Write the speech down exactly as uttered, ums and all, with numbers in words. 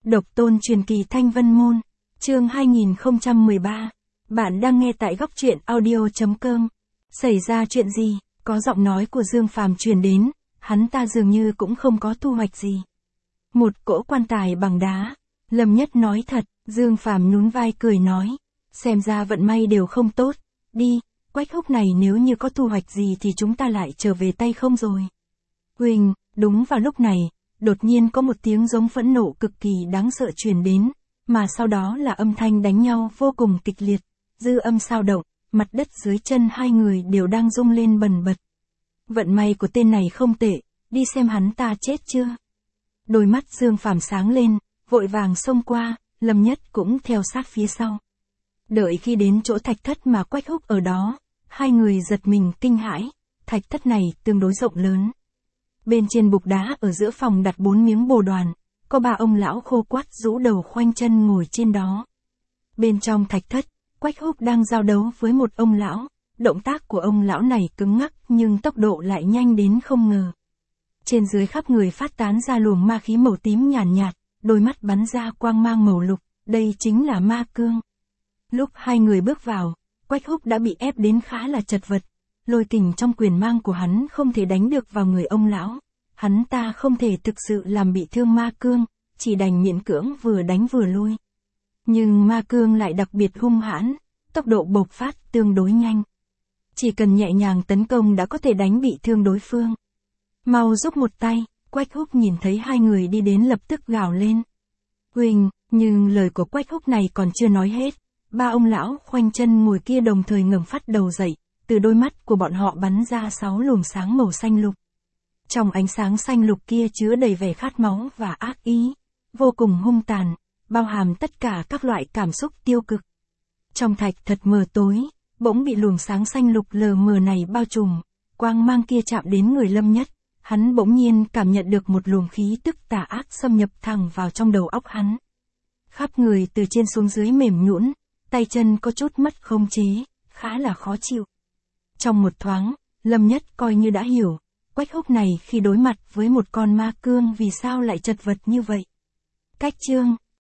Độc tôn truyền kỳ Thanh Vân Môn, chương hai nghìn không trăm mười ba. Bạn đang nghe tại góc truyện audio.com. Xảy ra chuyện gì? Có giọng nói của Dương Phàm truyền đến, hắn ta dường như cũng không có thu hoạch gì. Một cỗ quan tài bằng đá. Lâm Nhất nói thật, Dương Phàm nhún vai cười nói. Xem ra vận may đều không tốt. Đi, Quách Húc này nếu như có thu hoạch gì thì chúng ta lại trở về tay không rồi. Huỳnh, đúng vào lúc này, đột nhiên có một tiếng giống phẫn nộ cực kỳ đáng sợ truyền đến, mà sau đó là âm thanh đánh nhau vô cùng kịch liệt, dư âm sao động, mặt đất dưới chân hai người đều đang rung lên bần bật. Vận may của tên này không tệ, đi xem hắn ta chết chưa. Đôi mắt Dương Phàm sáng lên, vội vàng xông qua, Lâm Nhất cũng theo sát phía sau. Đợi khi đến chỗ thạch thất mà Quách Húc ở đó, hai người giật mình kinh hãi, thạch thất này tương đối rộng lớn. Bên trên bục đá ở giữa phòng đặt bốn miếng bồ đoàn, có ba ông lão khô quắt rũ đầu khoanh chân ngồi trên đó. Bên trong thạch thất, Quách Húc đang giao đấu với một ông lão, động tác của ông lão này cứng ngắc nhưng tốc độ lại nhanh đến không ngờ. Trên dưới khắp người phát tán ra luồng ma khí màu tím nhàn nhạt, nhạt, đôi mắt bắn ra quang mang màu lục, đây chính là ma cương. Lúc hai người bước vào, Quách Húc đã bị ép đến khá là chật vật. Lôi kình trong quyền mang của hắn không thể đánh được vào người ông lão. Hắn ta không thể thực sự làm bị thương ma cương, chỉ đành miễn cưỡng vừa đánh vừa lui. Nhưng ma cương lại đặc biệt hung hãn, tốc độ bộc phát tương đối nhanh. Chỉ cần nhẹ nhàng tấn công đã có thể đánh bị thương đối phương. Mau giúp một tay, Quách Húc nhìn thấy hai người đi đến lập tức gào lên. Huỳnh, nhưng lời của Quách Húc này còn chưa nói hết. Ba ông lão khoanh chân ngồi kia đồng thời ngẩng phát đầu dậy. Từ đôi mắt của bọn họ bắn ra sáu luồng sáng màu xanh lục. Trong ánh sáng xanh lục kia chứa đầy vẻ khát máu và ác ý, vô cùng hung tàn, bao hàm tất cả các loại cảm xúc tiêu cực. Trong thạch thật mờ tối, bỗng bị luồng sáng xanh lục lờ mờ này bao trùm, quang mang kia chạm đến người Lâm Nhất, hắn bỗng nhiên cảm nhận được một luồng khí tức tà ác xâm nhập thẳng vào trong đầu óc hắn. Khắp người từ trên xuống dưới mềm nhũn, tay chân có chút mất khống chế, khá là khó chịu. Trong một thoáng, Lâm Nhất coi như đã hiểu, Quách Húc này khi đối mặt với một con ma cương vì sao lại chật vật như vậy. Cách chương,